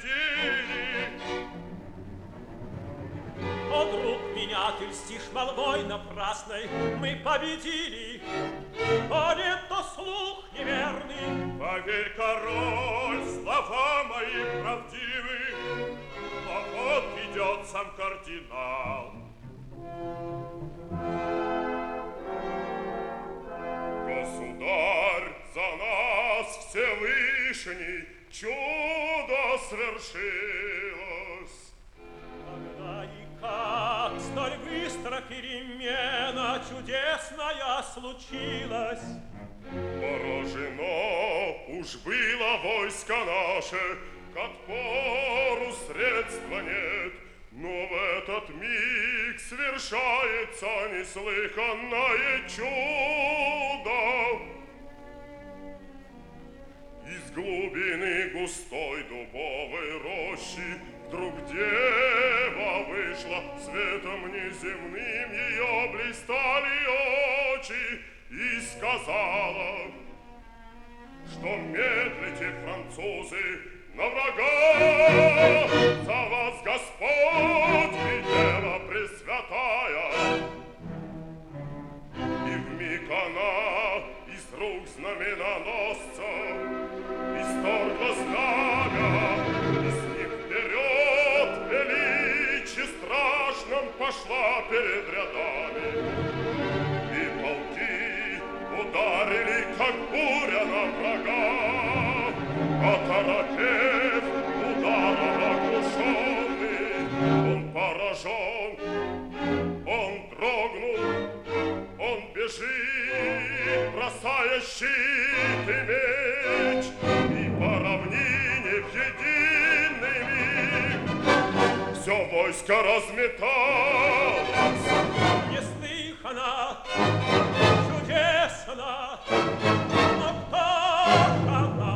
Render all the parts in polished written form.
победили. О, друг меня, ты льстишь молвой напрасной, мы победили. А нет, то слух неверный. Поверь, король, слова мои правдивы, а вот идет сам кардинал. Государь, за нас Всевышний чудо свершилось. Когда и как столь быстро перемена чудесная случилась. Поражено уж было войско наше, к отпору средства нет, но в этот миг свершается неслыханное чудо. Из глубины густой дубовой рощи вдруг дева вышла, светом неземным ее блистали очи, и сказала, что медлите, французы, на врага, за вас Господь и Дева Пресвятая. И вмиг она из рук знаменоносца исторгла знамя, и с ним вперед величи страшном пошла перед рядами. И полки ударили, как буря на врага, оторопев, ударом оглушенный, он поражен, он дрогнул, он бежит, бросая щит и меч, и по равнине в единый миг все войско разметалось. Неслыханно, чудесно, но кто она?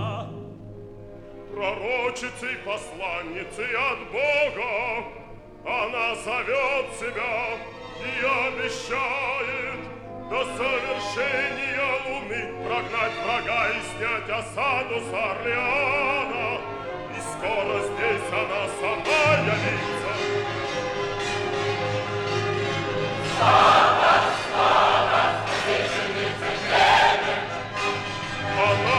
Пророчицей, посланницей от Бога, она зовет себя и обещает до совершения луны прогнать врага и снять осаду с Орлеана. И скоро здесь она сама явится. Слава, слава, спасительница Гренет! Она...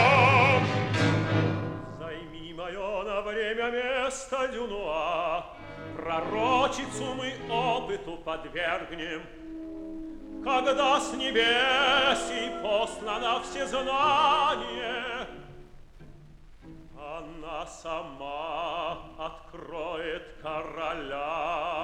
Займи мое на время место, Дюнуа, пророчицу мы опыту подвергнем. Когда с небес и послано всезнание, она сама откроет короля.